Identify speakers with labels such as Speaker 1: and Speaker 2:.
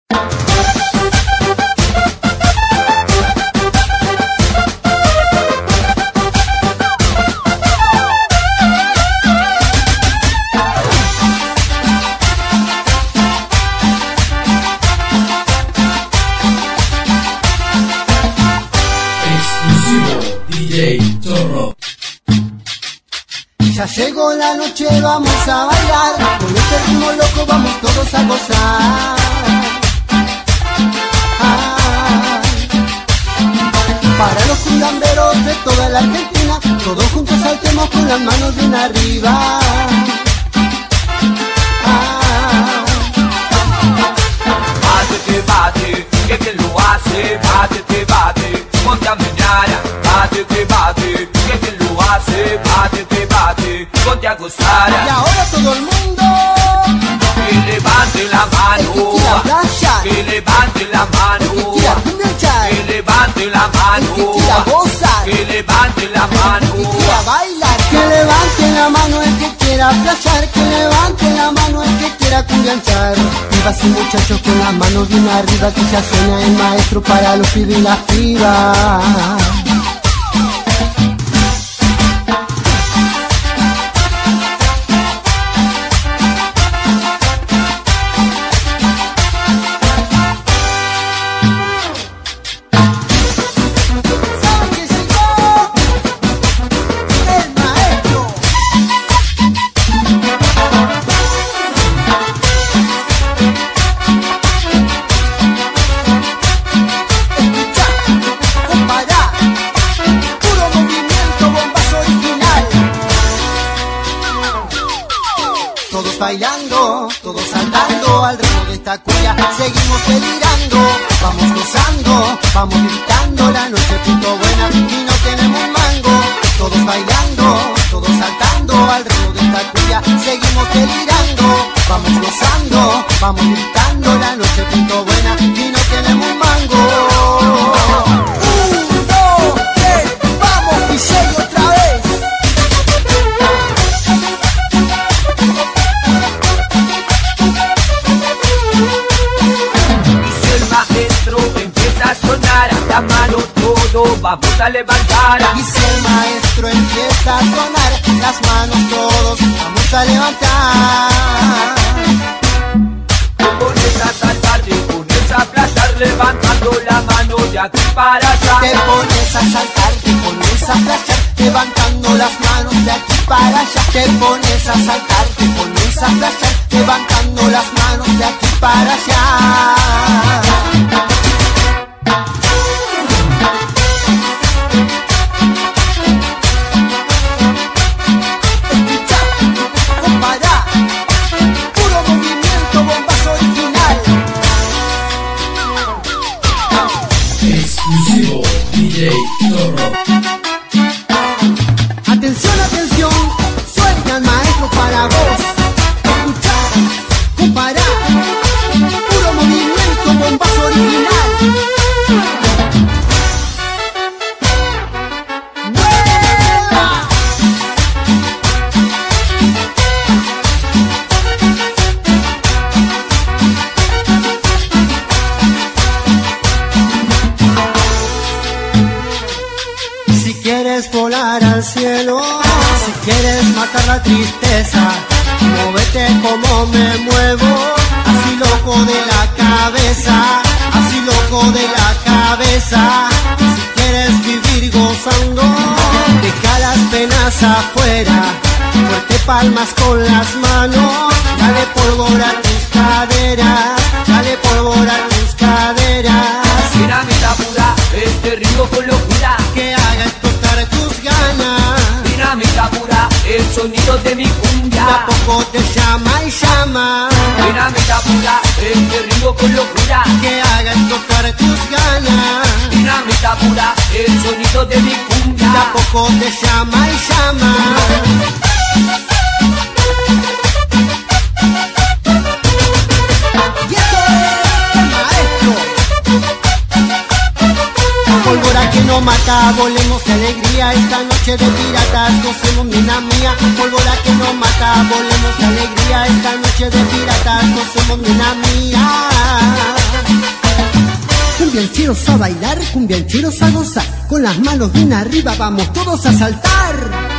Speaker 1: Ya llegó la noche, vamos a bailar, con este ritmo loco vamos todos a gozar. Para los culamberos de toda la Argentina, todos juntos saltemos con las manos bien arriba.
Speaker 2: Bate, bate, que quien lo hace, bate, bate, ponte a menear, bate, que quien lo hace, bate, ponte a gozar.
Speaker 1: Y ahora todo el mundo
Speaker 2: que levante la mano, que levante la mano,
Speaker 1: que
Speaker 2: levante la mano, que levante la mano,
Speaker 1: bailar, que levante la mano el que quiera playar, que levante la mano el que quiera cumbianchar. Vivas y muchachos con las manos bien arriba, que ya suena el maestro para los pibes y las pibas. Bailando, todos saltando al ritmo de esta cumbia, seguimos delirando, vamos gozando, vamos gritando, la noche pinto buena y no tenemos mango. Todos bailando, todos saltando al ritmo de esta cumbia, seguimos delirando, vamos gozando, vamos gritando, la noche pinto buena y no tenemos mango. 1, 2, 3, vamos DJ otra vez.
Speaker 2: La mano todo vamos a levantar.
Speaker 1: Y si el maestro empieza a sonar, las manos todos vamos a levantar.
Speaker 2: Te pones a saltar, te pones a playar, levantando la mano de aquí para allá.
Speaker 1: Te pones a saltar, te pones a playar, levantando las manos de aquí para allá. Te pones a saltar, te pones a playar, levantando las manos de aquí para allá.
Speaker 3: Exclusivo DJ Zorro.
Speaker 1: Atención, atención, suelta el maestro para vos. Escuchar, comparar, puro movimiento, bombazo original. Volar al cielo, si quieres matar la tristeza, móvete como me muevo, así loco de la cabeza, así loco de la cabeza. Si quieres vivir gozando, deja las penas afuera, fuerte palmas con las manos, dale pólvora a tus caderas, dale pólvora a tus caderas.
Speaker 2: Dinamita pura, este ritmo con locura,
Speaker 1: que haga explotar tus ganas.
Speaker 2: Dinamita pura, el sonido de mi cumbia,
Speaker 1: De a poco te llama y llama.
Speaker 2: Dinamita pura, este ritmo con locura,
Speaker 1: que haga explotar tus ganas.
Speaker 2: Dinamita pura, el sonido de mi cumbia,
Speaker 1: De a poco te llama y llama. Y esto es el maestro. Pólvora que no mata, volemos de alegría. Esta noche de piratas gocemos, mina mía. Pólvora que no mata, volemos de alegría. Esta noche de piratas gocemos, mina mía. cumbiancheros a bailar, cumbiancheros a gozar. Con las manos bien arriba vamos todos a saltar.